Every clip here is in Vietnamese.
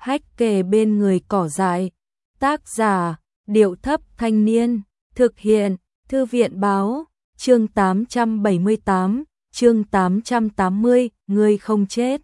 Hách kề bên người cỏ dại. Tác giả, Điệu Thấp Thanh Niên. Thực hiện, Thư viện báo. Chương 878, chương 880, ngươi không chết.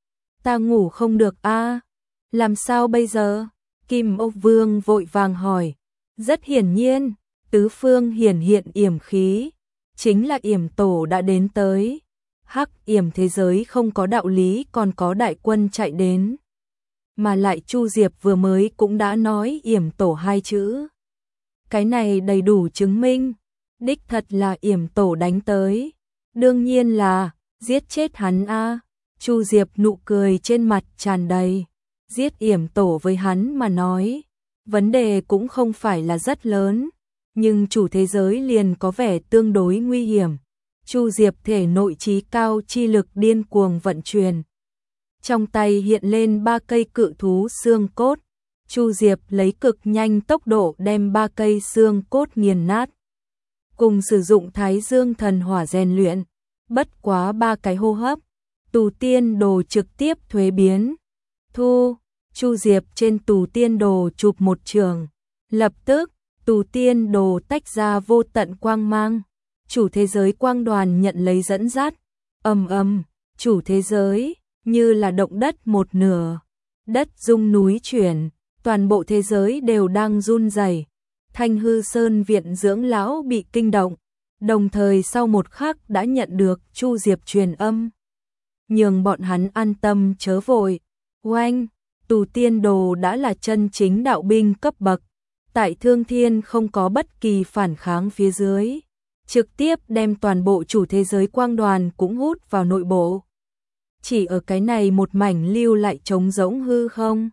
Ta ngủ không được a. Làm sao bây giờ? Kim Ô Vương vội vàng hỏi. Rất hiển nhiên, tứ phương hiển hiện yểm khí, chính là yểm tổ đã đến tới. Hắc yểm thế giới không có đạo lý còn có đại quân chạy đến. Mà lại Chu Diệp vừa mới cũng đã nói yểm tổ hai chữ. Cái này đầy đủ chứng minh, đích thật là yểm tổ đánh tới. Đương nhiên là, giết chết hắn a. Chu Diệp nụ cười trên mặt tràn đầy. Giết yểm tổ với hắn mà nói, vấn đề cũng không phải là rất lớn, nhưng chủ thế giới liền có vẻ tương đối nguy hiểm. Chu Diệp thể nội trí cao chi lực điên cuồng vận chuyển. Trong tay hiện lên 3 cây cự thú xương cốt. Chu Diệp lấy cực nhanh tốc độ đem 3 cây xương cốt nghiền nát. Cùng sử dụng Thái Dương thần hỏa rèn luyện, bất quá 3 cái hô hấp, Tù Tiên Đồ trực tiếp thuế biến. Thu, Chu Diệp trên Tù Tiên Đồ chụp một trường, lập tức Tù Tiên Đồ tách ra vô tận quang mang. Chủ thế giới quang đoàn nhận lấy dẫn dắt. Ầm ầm, chủ thế giới như là động đất một nửa, đất rung núi chuyển, toàn bộ thế giới đều đang run rẩy. Thanh Hư Sơn viện dưỡng lão bị kinh động, đồng thời sau một khắc đã nhận được Chu Diệp truyền âm, nhường bọn hắn an tâm chớ vội. Oanh, Tù Tiên Đồ đã là chân chính đạo binh cấp bậc, tại Thương Thiên không có bất kỳ phản kháng phía dưới, trực tiếp đem toàn bộ chủ thế giới quang đoàn cũng hút vào nội bộ. Chỉ ở cái này một mảnh lưu lại trống rỗng hư không.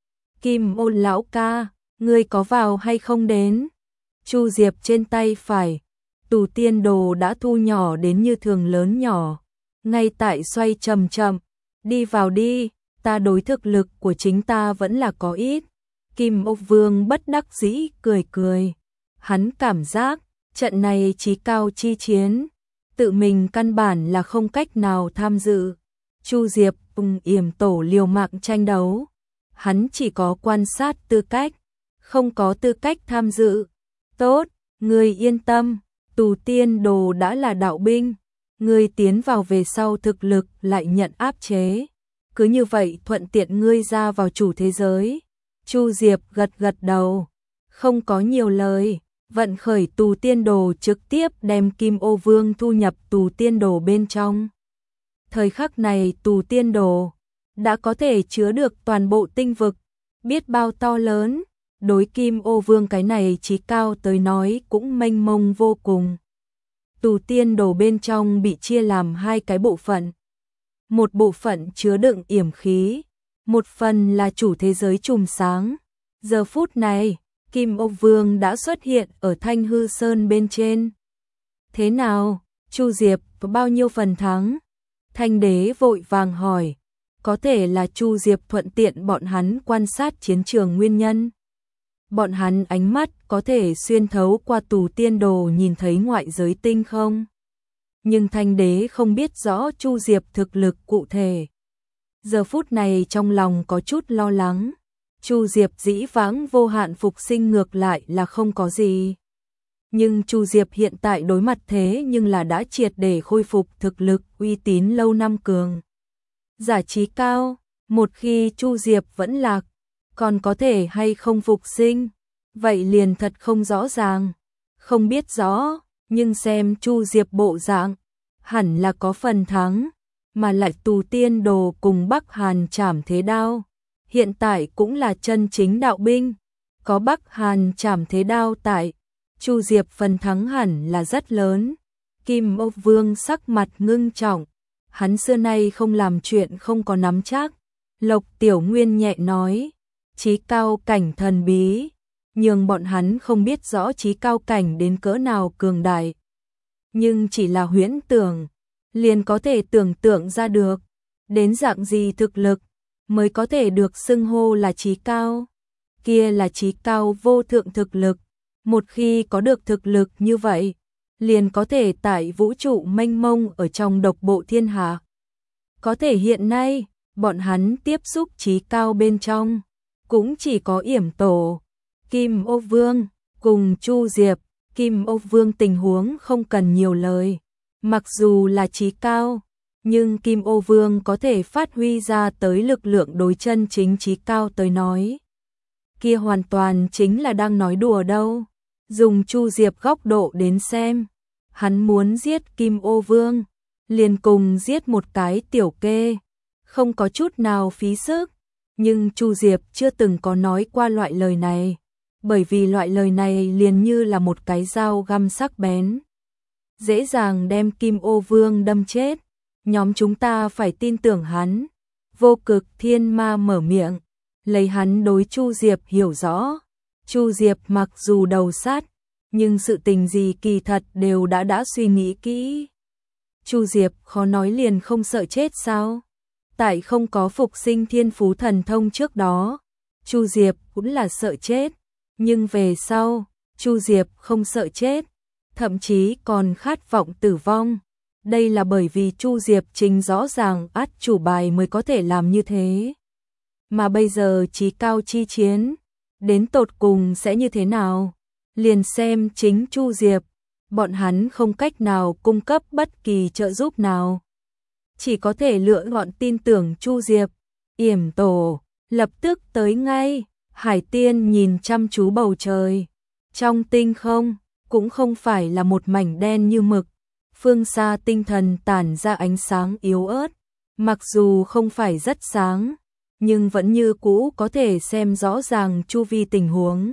Kim Ôn lão ca, ngươi có vào hay không đến? Chu Diệp trên tay phải, Tù Tiên Đồ đã thu nhỏ đến như thường lớn nhỏ, ngay tại xoay chậm chậm. Đi vào đi, ta đối thực lực của chính ta vẫn là có ít. Kim Ô Vương bất đắc dĩ cười cười. Hắn cảm giác, trận này chí cao chi chiến, tự mình căn bản là không cách nào tham dự. Chu Diệp cùng yểm tổ liều mạng tranh đấu, hắn chỉ có quan sát tư cách, không có tư cách tham dự. Tốt, ngươi yên tâm, Tù Tiên Đồ đã là đạo binh, ngươi tiến vào về sau thực lực lại nhận áp chế. Cứ như vậy thuận tiện ngươi ra vào chủ thế giới. Chu Diệp gật gật đầu, không có nhiều lời, vận khởi Tù Tiên Đồ trực tiếp đem Kim Ô Vương thu nhập Tù Tiên Đồ bên trong. Thời khắc này Tù Tiên Đồ đã có thể chứa được toàn bộ tinh vực, biết bao to lớn, đối Kim Ô Vương cái này chí cao tới nói cũng mênh mông vô cùng. Tù Tiên Đồ bên trong bị chia làm 2 cái bộ phận. Một bộ phận chứa đựng yểm khí, một phần là chủ thế giới chùm sáng. Giờ phút này, Kim Ô Vương đã xuất hiện ở Thanh Hư Sơn bên trên. Thế nào, Chu Diệp có bao nhiêu phần thắng? Thanh Đế vội vàng hỏi, có thể là Chu Diệp thuận tiện bọn hắn quan sát chiến trường nguyên nhân. Bọn hắn ánh mắt có thể xuyên thấu qua Tù Tiên Đồ nhìn thấy ngoại giới tinh không? Nhưng Thanh Đế không biết rõ Chu Diệp thực lực cụ thể. Giờ phút này trong lòng có chút lo lắng. Chu Diệp dĩ vãng vô hạn phục sinh ngược lại là không có gì. Nhưng Chu Diệp hiện tại đối mặt thế nhưng là đã triệt để khôi phục thực lực uy tín lâu năm cường. Giả trí cao, một khi Chu Diệp vẫn lạc, còn có thể hay không phục sinh, vậy liền thật không rõ ràng. Không biết rõ, nhưng xem Chu Diệp bộ dạng, hẳn là có phần thắng, mà lại Tù Tiên Đồ cùng Bắc Hàn Trảm Thế Đao, hiện tại cũng là chân chính đạo binh, có Bắc Hàn Trảm Thế Đao tại, Chu Diệp phần thắng hẳn là rất lớn. Kim Ô Vương sắc mặt ngưng trọng, hắn xưa nay không làm chuyện không có nắm chắc. Lộc Tiểu Nguyên nhẹ nói, chí cao cảnh thần bí, nhưng bọn hắn không biết rõ chí cao cảnh đến cỡ nào cường đại. Nhưng chỉ là huyễn tưởng, liền có thể tưởng tượng ra được, đến dạng gì thực lực mới có thể được xưng hô là chí cao. Kia là chí cao vô thượng thực lực, một khi có được thực lực như vậy, liền có thể tại vũ trụ mênh mông ở trong độc bộ thiên hạ. Có thể hiện nay, bọn hắn tiếp xúc trí cao bên trong, cũng chỉ có Yểm Tổ, Kim Ô Vương, cùng Chu Diệp. Kim Ô Vương tình huống không cần nhiều lời, mặc dù là trí cao, nhưng Kim Ô Vương có thể phát huy ra tới lực lượng đối chân chính trí cao tới nói. Kia hoàn toàn chính là đang nói đùa đâu. Dùng Chu Diệp góc độ đến xem, hắn muốn giết Kim Ô Vương, liền cùng giết một cái tiểu kê, không có chút nào phí sức, nhưng Chu Diệp chưa từng có nói qua loại lời này, bởi vì loại lời này liền như là một cái dao găm sắc bén, dễ dàng đem Kim Ô Vương đâm chết. Nhóm chúng ta phải tin tưởng hắn. Vô Cực Thiên Ma mở miệng, lấy hắn đối Chu Diệp hiểu rõ. Chu Diệp mặc dù đầu sát, nhưng sự tình gì kỳ thật đều đã suy nghĩ kỹ. Chu Diệp khó nói liền không sợ chết sao? Tại không có phục sinh thiên phú thần thông trước đó, Chu Diệp cũng là sợ chết, nhưng về sau, Chu Diệp không sợ chết, thậm chí còn khát vọng tử vong. Đây là bởi vì Chu Diệp chính rõ ràng át chủ bài mới có thể làm như thế. Mà bây giờ chí cao chi chiến, đến tột cùng sẽ như thế nào? Liền xem chính Chu Diệp, bọn hắn không cách nào cung cấp bất kỳ trợ giúp nào. Chỉ có thể lựa chọn tin tưởng Chu Diệp. Yểm Tổ lập tức tới ngay. Hải Tiên nhìn chăm chú bầu trời, trong tinh không cũng không phải là một mảnh đen như mực, phương xa tinh thần tản ra ánh sáng yếu ớt, mặc dù không phải rất sáng, nhưng vẫn như cũ có thể xem rõ ràng chu vi tình huống.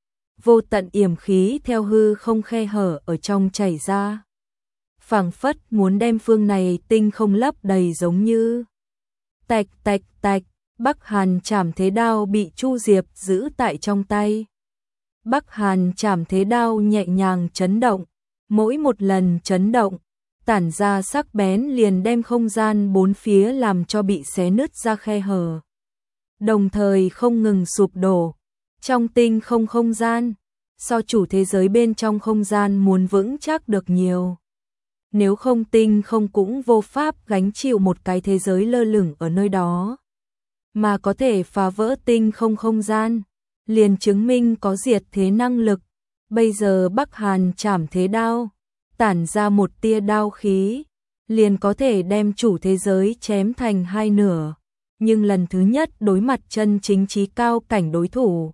Vô tận yểm khí theo hư không khe hở ở trong chảy ra, phảng phất muốn đem phương này tinh không lấp đầy giống như. Tạch tạch tạch, Bắc Hàn Trảm Thế Đao bị Chu Diệp giữ tại trong tay. Bắc Hàn Trảm Thế Đao nhẹ nhàng chấn động, mỗi một lần chấn động, tản ra sắc bén liền đem không gian bốn phía làm cho bị xé nứt ra khe hở. Đồng thời không ngừng sụp đổ, trong tinh không không gian, so chủ thế giới bên trong không gian muốn vững chắc được nhiều. Nếu không tinh không cũng vô pháp gánh chịu một cái thế giới lơ lửng ở nơi đó, mà có thể phá vỡ tinh không không gian, liền chứng minh có diệt thế năng lực. Bây giờ Bắc Hàn Trảm Thế Đao tản ra một tia đao khí, liền có thể đem chủ thế giới chém thành hai nửa, nhưng lần thứ nhất đối mặt chân chính chí cao cảnh đối thủ.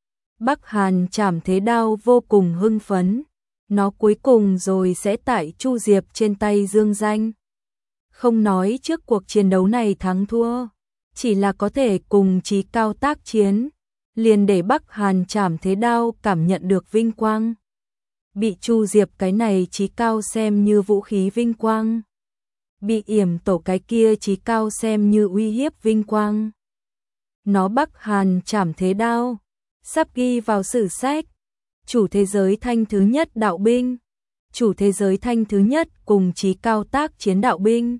Bắc Hàn Trảm Thế Đao vô cùng hưng phấn, nó cuối cùng rồi sẽ tại Chu Diệp trên tay dương danh. Không nói trước cuộc chiến đấu này thắng thua, chỉ là có thể cùng chí cao tác chiến, liền để Bắc Hàn Trảm Thế Đao cảm nhận được vinh quang. Bị Chu Diệp cái này chí cao xem như vũ khí vinh quang, bị Yểm Tổ cái kia chí cao xem như uy hiếp vinh quang. Nó Bắc Hàn Trảm Thế Đao sắp ghi vào sử sách. Chủ thế giới thanh thứ nhất đạo binh, chủ thế giới thanh thứ nhất cùng chí cao tác chiến đạo binh.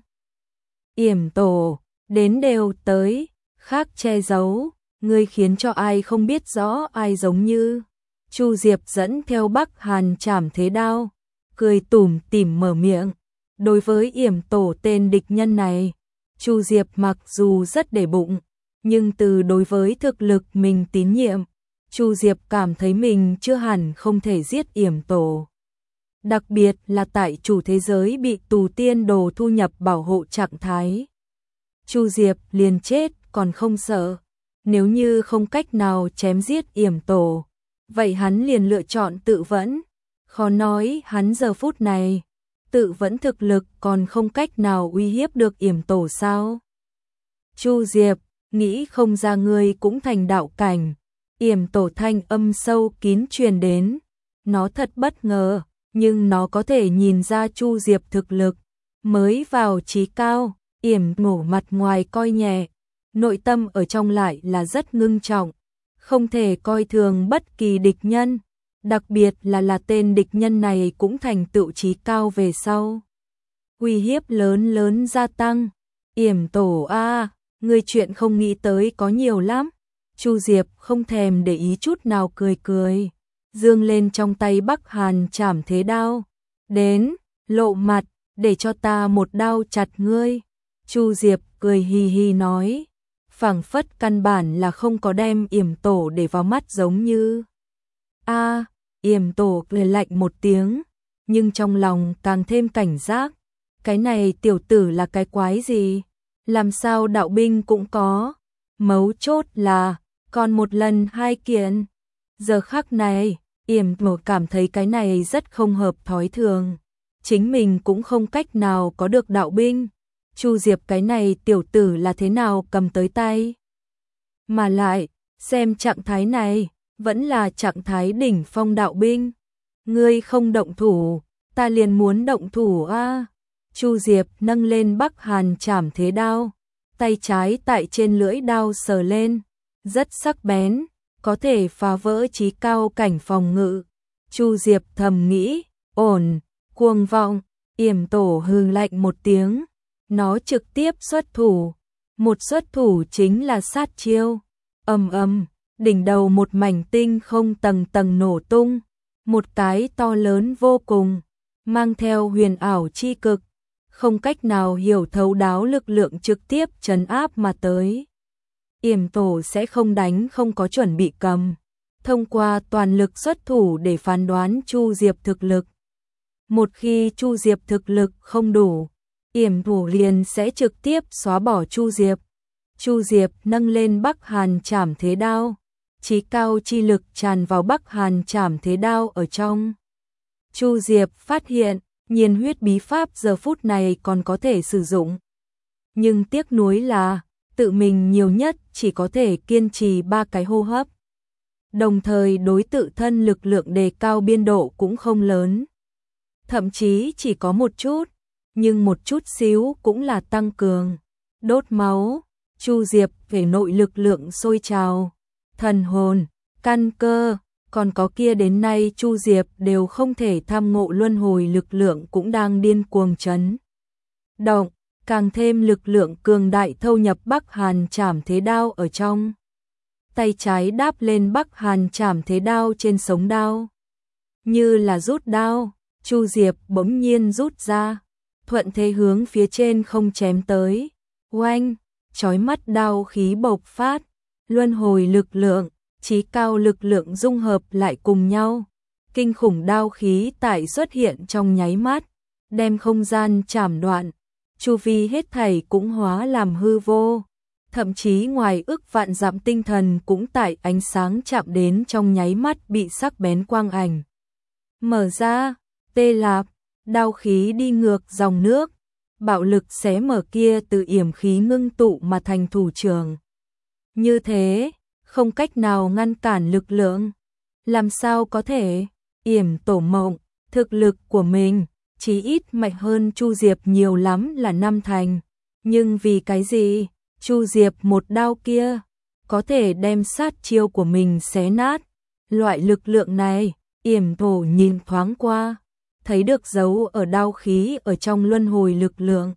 Yểm Tổ đến đều tới, khác che giấu, ngươi khiến cho ai không biết rõ ai giống như. Chu Diệp dẫn theo Bắc Hàn Trảm Thế Đao, cười tủm tỉm mở miệng. Đối với Yểm Tổ tên địch nhân này, Chu Diệp mặc dù rất để bụng, nhưng từ đối với thực lực mình tín nhiệm, Chu Diệp cảm thấy mình chưa hẳn không thể giết Yểm Tổ. Đặc biệt là tại chủ thế giới bị tù tiên đồ thu nhập bảo hộ trạng thái, Chu Diệp liền chết còn không sợ. Nếu như không cách nào chém giết Yểm Tổ, vậy hắn liền lựa chọn tự vẫn. Khó nói hắn giờ phút này tự vẫn thực lực còn không cách nào uy hiếp được Yểm Tổ sao? Chu Diệp, nghĩ không ra ngươi cũng thành đạo cảnh. Yểm Tổ thanh âm sâu kín truyền đến, nó thật bất ngờ, nhưng nó có thể nhìn ra Chu Diệp thực lực mới vào chí cao. Yểm Tổ mặt ngoài coi nhẹ, nội tâm ở trong lại là rất ngưng trọng, không thể coi thường bất kỳ địch nhân, đặc biệt là tên địch nhân này cũng thành tựu chí cao về sau. Uy hiếp lớn lớn gia tăng. Yểm Tổ a, người chuyện không nghĩ tới có nhiều lắm. Chu Diệp không thèm để ý chút nào cười cười, dương lên trong tay Bắc Hàn Trảm Thế Đao. Đến, lộ mặt, để cho ta một đao chặt ngươi. Chu Diệp cười hì hì nói, phảng phất căn bản là không có đem Yểm Tổ để vào mắt giống như. Yểm Tổ cười lạnh một tiếng, nhưng trong lòng càng thêm cảnh giác. Cái này tiểu tử là cái quái gì? Làm sao đạo binh cũng có? Mấu chốt là, còn một lần 2 kiện. Giờ khắc này, Yểm Tổ cảm thấy cái này rất không hợp thói thường. Chính mình cũng không cách nào có được đạo binh. Chu Diệp cái này tiểu tử là thế nào cầm tới tay? Mà lại, xem trạng thái này, vẫn là trạng thái đỉnh phong đạo binh. Ngươi không động thủ, ta liền muốn động thủ a. Chu Diệp nâng lên Bắc Hàn Trảm Thế Đao, tay trái tại trên lưỡi đao sờ lên, rất sắc bén, có thể phá vỡ chí cao cảnh phòng ngự. Chu Diệp thầm nghĩ, ổn, cuồng vọng. Yểm Tổ hừ lạnh một tiếng, nó trực tiếp xuất thủ. Một xuất thủ chính là sát chiêu. Ầm ầm, đỉnh đầu một mảnh tinh không tầng tầng nổ tung, một cái to lớn vô cùng, mang theo huyền ảo chi cực, không cách nào hiểu thấu đáo lực lượng trực tiếp trấn áp mà tới. Yểm Tổ sẽ không đánh không có chuẩn bị cầm, thông qua toàn lực xuất thủ để phán đoán Chu Diệp thực lực. Một khi Chu Diệp thực lực không đủ, Yểm Tổ liền sẽ trực tiếp xóa bỏ Chu Diệp. Chu Diệp nâng lên Bắc Hàn Trảm Thế Đao, chí cao chi lực tràn vào Bắc Hàn Trảm Thế Đao ở trong. Chu Diệp phát hiện, nhiên huyết bí pháp giờ phút này còn có thể sử dụng. Nhưng tiếc nuối là, tự mình nhiều nhất chỉ có thể kiên trì 3 cái hô hấp. Đồng thời đối tự thân lực lượng đề cao biên độ cũng không lớn. Thậm chí chỉ có một chút, nhưng một chút xíu cũng là tăng cường. Đốt máu, Chu Diệp về nội lực lượng sôi trào, thần hồn, căn cơ, còn có kia đến nay Chu Diệp đều không thể tham ngộ luân hồi lực lượng cũng đang điên cuồng chấn động, càng thêm lực lượng cường đại thâu nhập Bắc Hàn Trảm Thế Đao ở trong. Tay trái đáp lên Bắc Hàn Trảm Thế Đao trên sống đao, như là rút đao, Chu Diệp bỗng nhiên rút ra, thuận thế hướng phía trên không chém tới. Oanh, chói mắt đao khí bộc phát, luân hồi lực lượng, chí cao lực lượng dung hợp lại cùng nhau. Kinh khủng đao khí tại xuất hiện trong nháy mắt, đem không gian chảm đoạn, chu vi hết thảy cũng hóa làm hư vô. Thậm chí ngoài ức vạn dặm tinh thần cũng tại ánh sáng chạm đến trong nháy mắt bị sắc bén quang ảnh mở ra, tê lạp, đao khí đi ngược dòng nước, bạo lực xé mở kia từ yểm khí ngưng tụ mà thành thủ trưởng. Như thế, không cách nào ngăn cản lực lượng. Làm sao có thể? Yểm Tổ mộng, thực lực của mình chí ít mạnh hơn Chu Diệp nhiều lắm là 5 thành. Nhưng vì cái gì? Chu Diệp một đao kia có thể đem sát chiêu của mình xé nát. Loại lực lượng này, Yểm Tổ nhìn thoáng qua, thấy được dấu ở đao khí ở trong luân hồi lực lượng.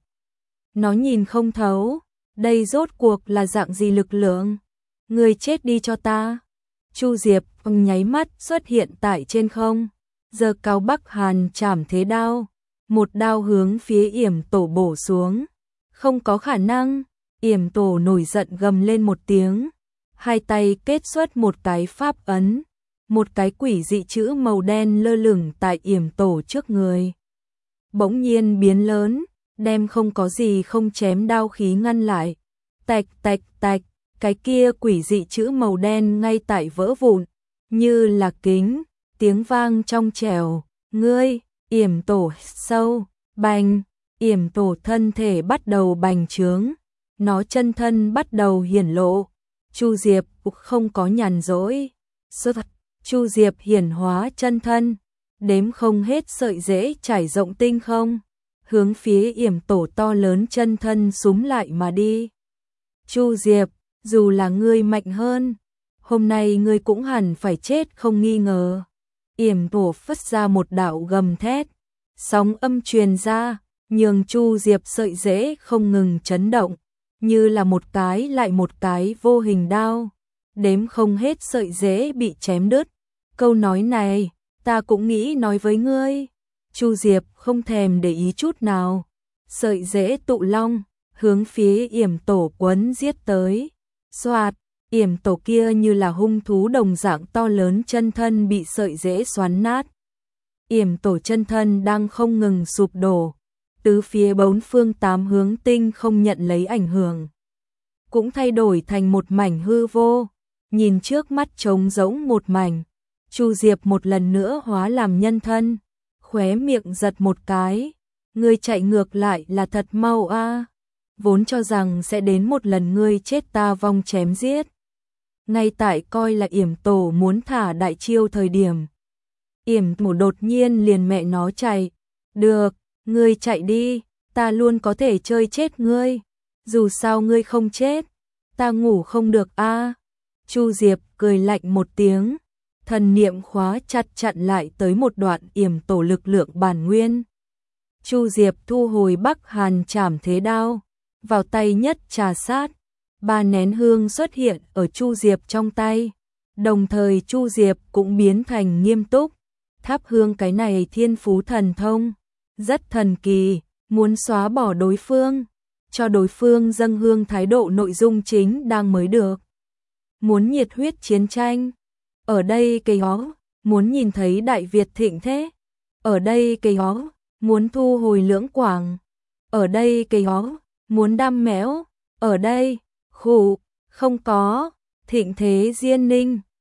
Nó nhìn không thấu, đây rốt cuộc là dạng gì lực lượng? Người chết đi cho ta. Chu Diệp nháy mắt xuất hiện tại trên không, giơ cao Bắc Hàn Trảm Thế Đao, một đao hướng phía Yểm Tổ bổ xuống. Không có khả năng. Yểm Tổ nổi giận gầm lên một tiếng, hai tay kết xuất một cái pháp ấn, một cái quỷ dị chữ màu đen lơ lửng tại Yểm Tổ trước người. Bỗng nhiên biến lớn, đem không có gì không chém đao khí ngăn lại. Tạch tạch tạch, cái kia quỷ dị chữ màu đen ngay tại vỡ vụn, như là kính, tiếng vang trong trẻo. Ngươi, Yểm Tổ sâu, bành, Yểm Tổ thân thể bắt đầu bành trướng. Nó chân thân bắt đầu hiển lộ. Chu Diệp không có nhàn rỗi. Chu Diệp hiển hóa chân thân, đếm không hết sợi rễ trải rộng tinh không, hướng phía Yểm Tổ to lớn chân thân súm lại mà đi. Chu Diệp, dù là ngươi mạnh hơn, hôm nay ngươi cũng hẳn phải chết không nghi ngờ. Yểm Tổ phất ra một đạo gầm thét, sóng âm truyền ra, nhường Chu Diệp sợi rễ không ngừng chấn động, như là một cái lại một cái vô hình đao, đếm không hết sợi rễ bị chém đứt. Câu nói này, ta cũng nghĩ nói với ngươi. Chu Diệp không thèm để ý chút nào, sợi rễ tụ long, hướng phía Yểm Tổ quấn giết tới. Soạt, Yểm Tổ kia như là hung thú đồng dạng to lớn chân thân bị sợi rễ xoắn nát. Yểm Tổ chân thân đang không ngừng sụp đổ, tứ phía bốn phương tám hướng tinh không nhận lấy ảnh hưởng, cũng thay đổi thành một mảnh hư vô, nhìn trước mắt trống rỗng một mảnh. Chu Diệp một lần nữa hóa làm nhân thân, khóe miệng giật một cái, ngươi chạy ngược lại là thật mau a. Vốn cho rằng sẽ đến một lần ngươi chết ta vong chém giết. Ngay tại coi là Yểm Tổ muốn thả đại chiêu thời điểm, Yểm Tổ đột nhiên liền mẹ nó chạy. Được, ngươi chạy đi, ta luôn có thể chơi chết ngươi. Dù sao ngươi không chết, ta ngủ không được a. Chu Diệp cười lạnh một tiếng, thần niệm khóa chặt chặn lại tới một đoạn Yểm Tổ lực lượng bản nguyên. Chu Diệp thu hồi Bắc Hàn Trảm Thế Đao, vào tay nhất trà sát, 3 nén hương xuất hiện ở Chu Diệp trong tay, đồng thời Chu Diệp cũng biến thành nghiêm túc. Thắp hương cái này thiên phú thần thông, rất thần kỳ, muốn xóa bỏ đối phương, cho đối phương dâng hương thái độ nội dung chính đang mới được. Muốn nhiệt huyết chiến tranh, ở đây cây ó, muốn nhìn thấy Đại Việt thịnh thế, ở đây cây ó, muốn thu hồi Lưỡng Quảng, ở đây cây ó, muốn đam méo, ở đây, khụ, không có, thịnh thế Diên Ninh.